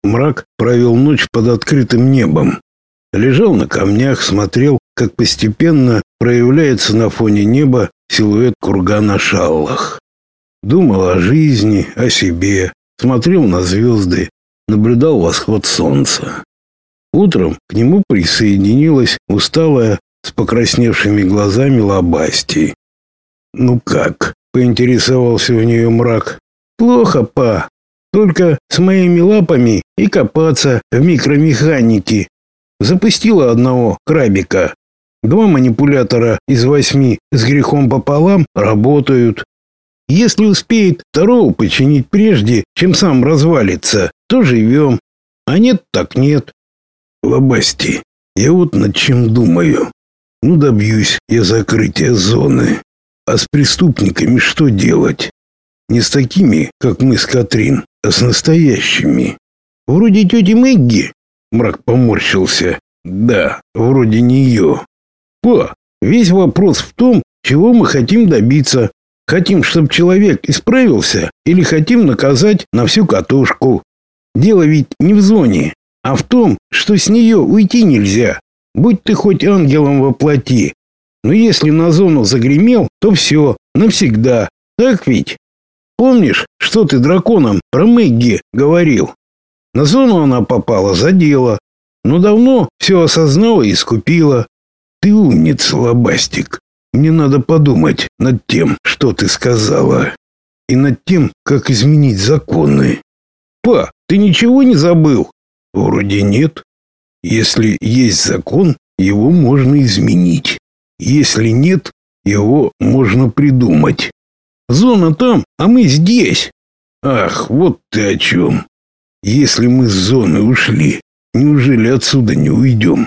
Мрак провел ночь под открытым небом. Лежал на камнях, смотрел, как постепенно проявляется на фоне неба силуэт кургана Шаллах. Думал о жизни, о себе, смотрел на звезды, наблюдал восход солнца. Утром к нему присоединилась усталая, с покрасневшими глазами Лобасти. «Ну как?» — поинтересовался у нее Мрак. «Плохо, па. Только с моими лапами и копаться в микромеханике. Запустила одного крабика. 2 манипулятора из 8 с грехом пополам работают. Если успеет второго починить прежде, чем сам развалится, то живем. А нет, так нет». «Лобасти, я вот над чем думаю. Ну, добьюсь я закрытия зоны. А с преступниками что делать? Не с такими, как мы с Катрин, а с настоящими. Вроде тети Мэгги?» Мрак поморщился. «Да, вроде нее. Па, весь вопрос в том, чего мы хотим добиться. Хотим, чтобы человек исправился, или хотим наказать на всю катушку? Дело ведь не в зоне, а в том, что с нее уйти нельзя. Будь ты хоть ангелом во плоти. Но если на зону загремел, то все, навсегда. Так ведь? Помнишь, что ты драконам про Мэгги говорил? На зону она попала за дело, но давно все осознала и искупила. Ты умница, Лобастик. Мне надо подумать над тем, что ты сказала, и над тем, как изменить законы. Па, ты ничего не забыл? Вроде нет. Если есть закон, его можно изменить. Если нет, его можно придумать. Зона там, а мы здесь. Ах, вот ты о чем. Если мы с зоны ушли, неужели отсюда не уйдем?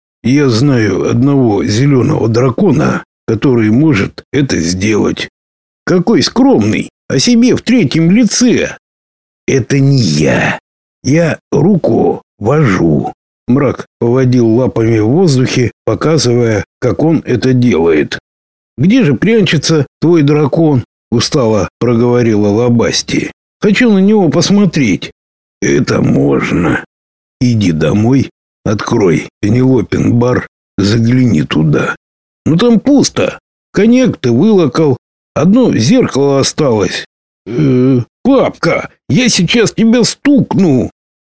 Я знаю одного зеленого дракона, который может это сделать. Какой скромный, о себе в третьем лице. Это не я. Я руку вожу. Мрак поводил лапами в воздухе, показывая, как он это делает. «Где же прячется твой дракон?» — устало проговорила Лобасти. «Хочу на него посмотреть». «Это можно. Иди домой, открой Пенелопин бар, загляни туда». «Ну там пусто. Коньяк ты вылокал. Одно зеркало осталось». «Папка, я сейчас тебя стукну».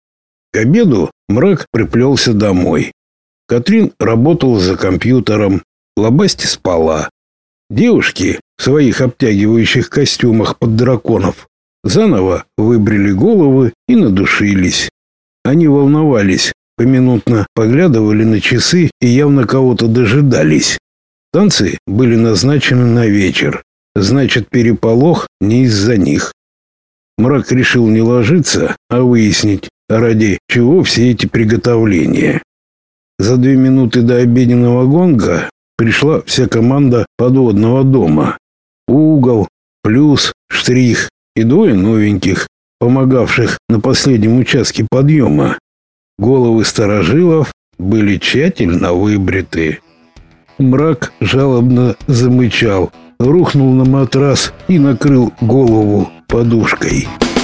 К обеду Мрак приплелся домой. Катрин работала за компьютером, Лобасти спала. Девушки в своих обтягивающих костюмах под драконов заново выбрили головы и надушились. Они волновались, поминутно поглядывали на часы и явно кого-то дожидались. Танцы были назначены на вечер, значит, переполох не из-за них. Мрак решил не ложиться, а выяснить, ради чего все эти приготовления. За 2 минуты до обеденного гонга пришла вся команда подводного дома. Угол, плюс, штрих и 2 новеньких, помогавших на последнем участке подъема. Головы старожилов были тщательно выбриты. Мрак жалобно замычал, рухнул на матрас и накрыл голову подушкой.